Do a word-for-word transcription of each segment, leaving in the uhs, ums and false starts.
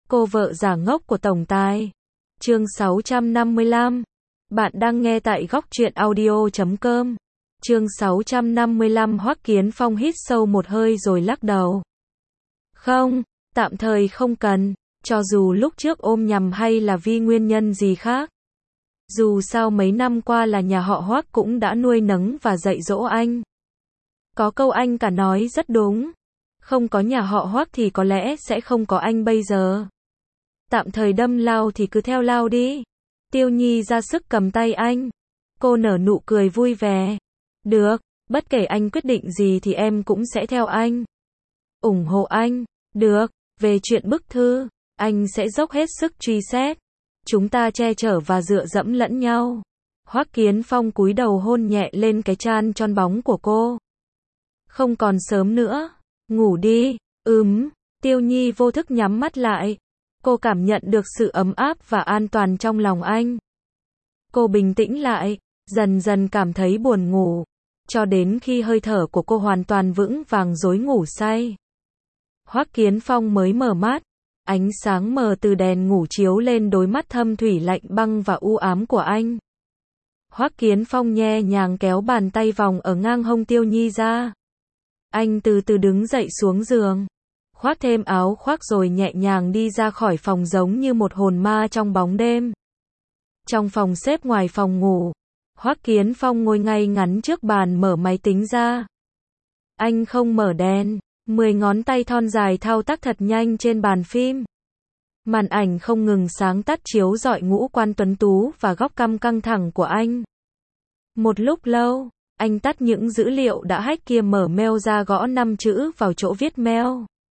Cô vợ giả ngốc của tổng tài. Chương sáu trăm năm mươi lăm. Bạn đang nghe tại góc truyện audio chấm com. Chương sáu trăm năm mươi lăm. Hoắc Kiến Phong hít sâu một hơi rồi lắc đầu. Không, tạm thời không cần, cho dù lúc trước ôm nhầm hay là vì nguyên nhân gì khác. Dù sao mấy năm qua là nhà họ Hoắc cũng đã nuôi nấng và dạy dỗ anh. Có câu anh cả nói rất đúng. Không có nhà họ Hoắc thì có lẽ sẽ không có anh bây giờ. Tạm thời đâm lao thì cứ theo lao đi. Tiêu Nhi ra sức cầm tay anh. Cô nở nụ cười vui vẻ. Được, bất kể anh quyết định gì thì em cũng sẽ theo anh. ủng hộ anh. Được, về chuyện bức thư, anh sẽ dốc hết sức truy xét. Chúng ta che chở và dựa dẫm lẫn nhau. Hoắc Kiến Phong cúi đầu hôn nhẹ lên cái trán tròn bóng của cô. Không còn sớm nữa, ngủ đi. Ừm, Tiêu Nhi vô thức nhắm mắt lại. Cô cảm nhận được sự ấm áp và an toàn trong lòng anh. Cô bình tĩnh lại, dần dần cảm thấy buồn ngủ, cho đến khi hơi thở của cô hoàn toàn vững vàng rối ngủ say. Hoắc Kiến Phong mới mở mắt, ánh sáng mờ từ đèn ngủ chiếu lên đôi mắt thâm thủy lạnh băng và u ám của anh. Hoắc Kiến Phong nhẹ nhàng kéo bàn tay vòng ở ngang hông Tiêu Nhi ra. Anh từ từ đứng dậy xuống giường, khoác thêm áo khoác rồi nhẹ nhàng đi ra khỏi phòng giống như một hồn ma trong bóng đêm. Trong phòng xếp ngoài phòng ngủ, Hoắc Kiến Phong ngồi ngay ngắn trước bàn mở máy tính ra. Anh không mở đèn, mười ngón tay thon dài thao tác thật nhanh trên bàn phim. Màn ảnh không ngừng sáng tắt chiếu rọi ngũ quan tuấn tú và góc căm căng thẳng của anh. Một lúc lâu, anh tắt những dữ liệu đã hack kia, mở mail ra, gõ năm chữ vào chỗ viết mail.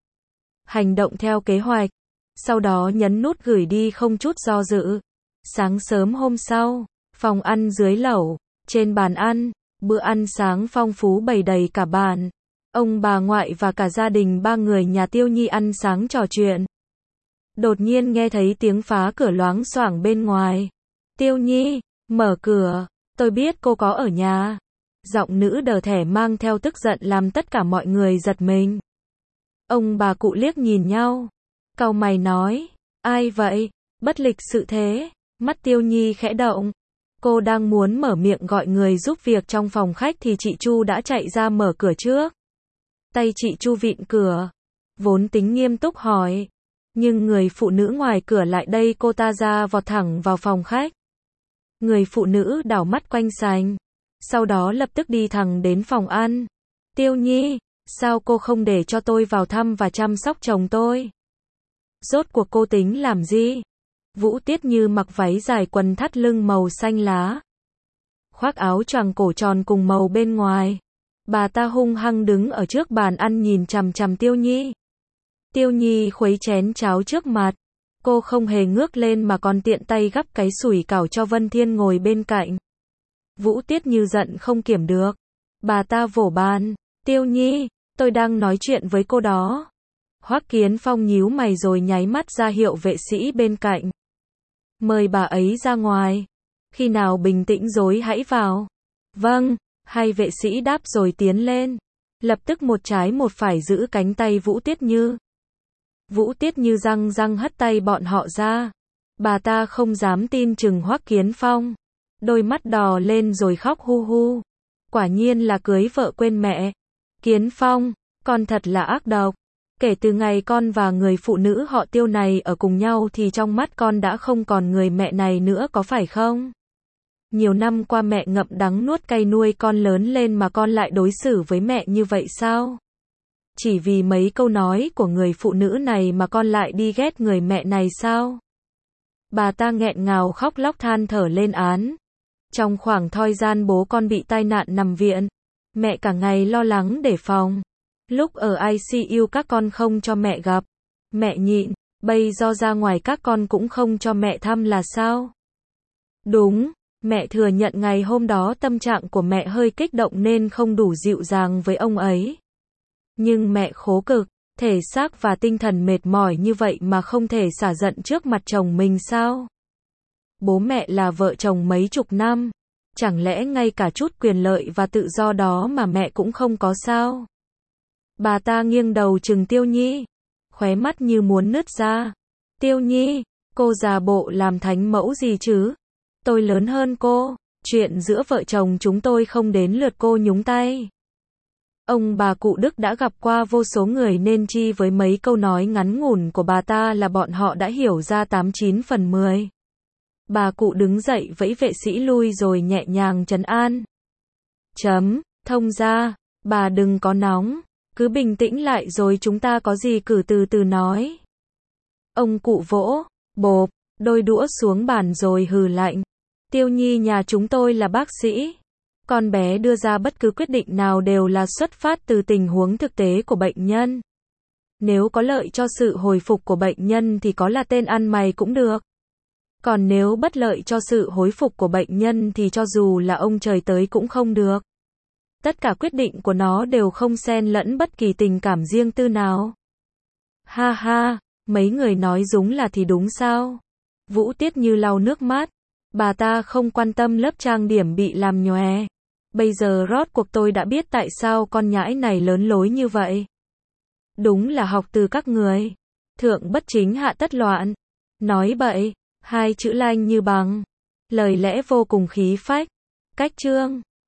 Hành động theo kế hoạch. Sau đó nhấn nút gửi đi không chút do dự. Sáng sớm hôm sau, phòng ăn dưới lầu, trên bàn ăn, bữa ăn sáng phong phú bày đầy cả bàn. Ông bà ngoại và cả gia đình ba người nhà Tiêu Nhi ăn sáng trò chuyện. Đột nhiên nghe thấy tiếng phá cửa loáng xoảng bên ngoài. Tiêu Nhi, mở cửa, tôi biết cô có ở nhà. Giọng nữ đờ thẻ mang theo tức giận làm tất cả mọi người giật mình. Ông bà cụ liếc nhìn nhau, cau mày nói, ai vậy, bất lịch sự thế. Mắt Tiêu Nhi khẽ động. Cô đang muốn mở miệng gọi người giúp việc trong phòng khách thì chị Chu đã chạy ra mở cửa trước. Tay chị Chu vịn cửa, vốn tính nghiêm túc hỏi, nhưng người phụ nữ ngoài cửa lại đẩy cô ta ra vọt thẳng vào phòng khách. Người phụ nữ đảo mắt quanh sành, sau đó lập tức đi thẳng đến phòng ăn. Tiêu Nhi, sao cô không để cho tôi vào thăm và chăm sóc chồng tôi? Rốt cuộc cô tính làm gì? Vũ Tiết Như mặc váy dài quần thắt lưng màu xanh lá, khoác áo choàng cổ tròn cùng màu bên ngoài. Bà ta hung hăng đứng ở trước bàn ăn nhìn chằm chằm Tiêu Nhi. Tiêu Nhi khuấy chén cháo trước mặt. Cô không hề ngước lên mà còn tiện tay gắp cái sủi cảo cho Vân Thiên ngồi bên cạnh. Vũ Tiết Như giận không kiểm được. Bà ta vỗ bàn. Tiêu Nhi, tôi đang nói chuyện với cô đó. Hoắc Kiến Phong nhíu mày rồi nháy mắt ra hiệu vệ sĩ bên cạnh. Mời bà ấy ra ngoài. Khi nào bình tĩnh rồi hãy vào. Vâng. Hai vệ sĩ đáp rồi tiến lên. Lập tức một trái một phải giữ cánh tay Vũ Tiết Như. Vũ Tiết Như răng răng hất tay bọn họ ra. Bà ta không dám tin chừng Hoắc Kiến Phong. Đôi mắt đỏ lên rồi khóc hu hu. Quả nhiên là cưới vợ quên mẹ. Kiến Phong, con thật là ác độc. Kể từ ngày con và người phụ nữ họ Tiêu này ở cùng nhau thì trong mắt con đã không còn người mẹ này nữa, có phải không? Nhiều năm qua mẹ ngậm đắng nuốt cay nuôi con lớn lên mà con lại đối xử với mẹ như vậy sao? Chỉ vì mấy câu nói của người phụ nữ này mà con lại đi ghét người mẹ này sao? Bà ta nghẹn ngào khóc lóc than thở lên án. Trong khoảng thời gian bố con bị tai nạn nằm viện, mẹ cả ngày lo lắng đề phòng. Lúc ở i xê u các con không cho mẹ gặp. Mẹ nhịn, bây giờ ra ngoài các con cũng không cho mẹ thăm là sao? Đúng. Mẹ thừa nhận ngày hôm đó tâm trạng của mẹ hơi kích động nên không đủ dịu dàng với ông ấy. Nhưng mẹ khổ cực, thể xác và tinh thần mệt mỏi như vậy mà không thể xả giận trước mặt chồng mình sao? Bố mẹ là vợ chồng mấy chục năm, chẳng lẽ ngay cả chút quyền lợi và tự do đó mà mẹ cũng không có sao? Bà ta nghiêng đầu trừng Tiêu Nhi, khóe mắt như muốn nứt ra. Tiêu Nhi, cô giả bộ làm thánh mẫu gì chứ? Tôi lớn hơn cô, chuyện giữa vợ chồng chúng tôi không đến lượt cô nhúng tay. Ông bà cụ Đức đã gặp qua vô số người nên chi với mấy câu nói ngắn ngủn của bà ta là bọn họ đã hiểu ra tám chín phần mười. Bà cụ đứng dậy vẫy vệ sĩ lui rồi nhẹ nhàng trấn an. Chấm, thông ra, bà đừng có nóng, cứ bình tĩnh lại rồi chúng ta có gì cứ từ từ nói. Ông cụ vỗ, bộp, đôi đũa xuống bàn rồi hừ lạnh. Tiêu Nhi nhà chúng tôi là bác sĩ. Con bé đưa ra bất cứ quyết định nào đều là xuất phát từ tình huống thực tế của bệnh nhân. Nếu có lợi cho sự hồi phục của bệnh nhân thì có là tên ăn mày cũng được. Còn nếu bất lợi cho sự hồi phục của bệnh nhân thì cho dù là ông trời tới cũng không được. Tất cả quyết định của nó đều không xen lẫn bất kỳ tình cảm riêng tư nào. Ha ha, mấy người nói đúng là thì đúng sao? Vũ Tiết Như lau nước mắt. Bà ta không quan tâm lớp trang điểm bị làm nhòe. Bây giờ rốt cuộc tôi đã biết tại sao con nhãi này lớn lối như vậy. Đúng là học từ các người. Thượng bất chính hạ tất loạn. Nói bậy, hai chữ lanh như bằng. Lời lẽ vô cùng khí phách. Cách chương.